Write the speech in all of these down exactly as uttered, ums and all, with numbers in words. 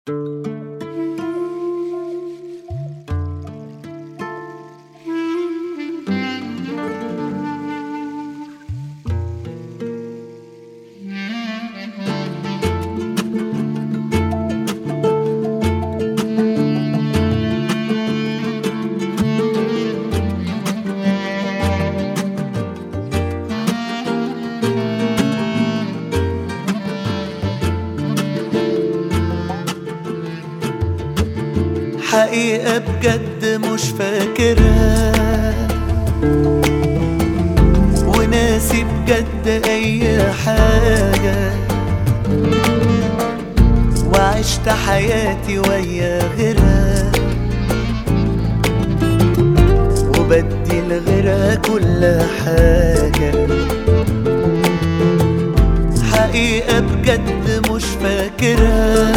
حقيقة بجد مش فاكرها، وناسي بجد أي حاجة، وعشت حياتي ويا غيرها، وبدي لغيرها كل حاجة. حقيقة بجد مش فاكرها،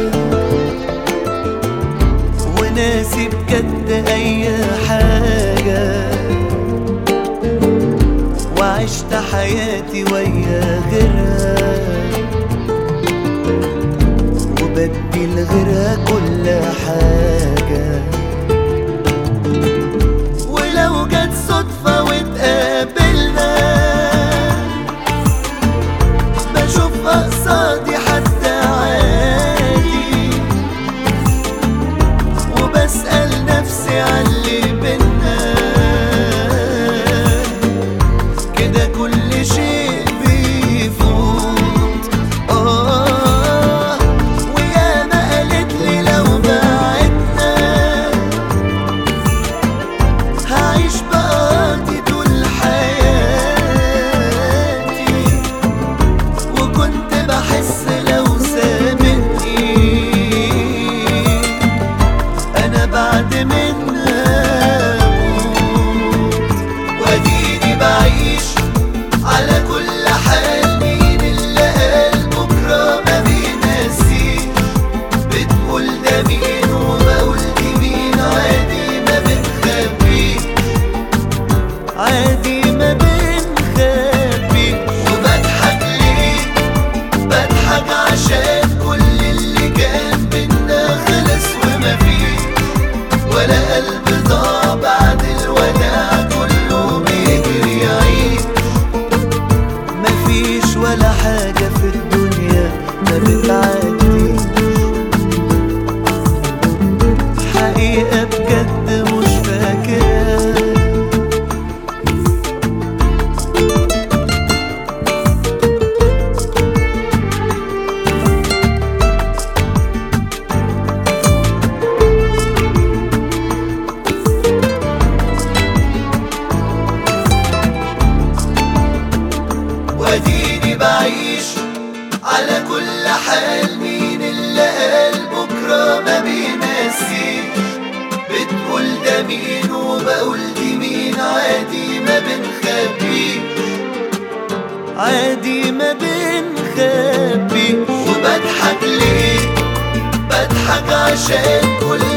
وناسي بجد أي حاجة، وعشت حياتي ويا غيرها، وبدي لغيرها كل حاجة. ولو جت صدفة واتقابلنا، بشوف قصادي حد عادي، وبسأل نفسي عاللي بينا، كده كل شيء بيفوت. آه وياما قالتلي لو بعدنا، هعيش بقاضي طول حياتي، وكنت بحس لو سابتني أنا بعد منها أموت. وأديني بعيش على كل حال، مين اللي قال بكرة ما بينسيش؟ بتقول ده مين وبقول دي مين، عادي ما بنخبيش، عادي ما بنخبيش. وبضحك ليه؟ بضحك عشان كل اللي كان بينا خلص ومفيش ولا قلب ضاع بعد الوداع، كله بيجري يعيش. مفيش ولا حاجة في الدنيا ما بتعدي. حقيقة بجد مش فاكرها. واديني بعيش على كل حال، مين اللي قال بكرة ما بينسيش؟ بتقول ده مين وبقول دي مين، عادي ما بنخبيش، عادي ما بنخبيش. وبضحك ليه؟ بضحك عشان كل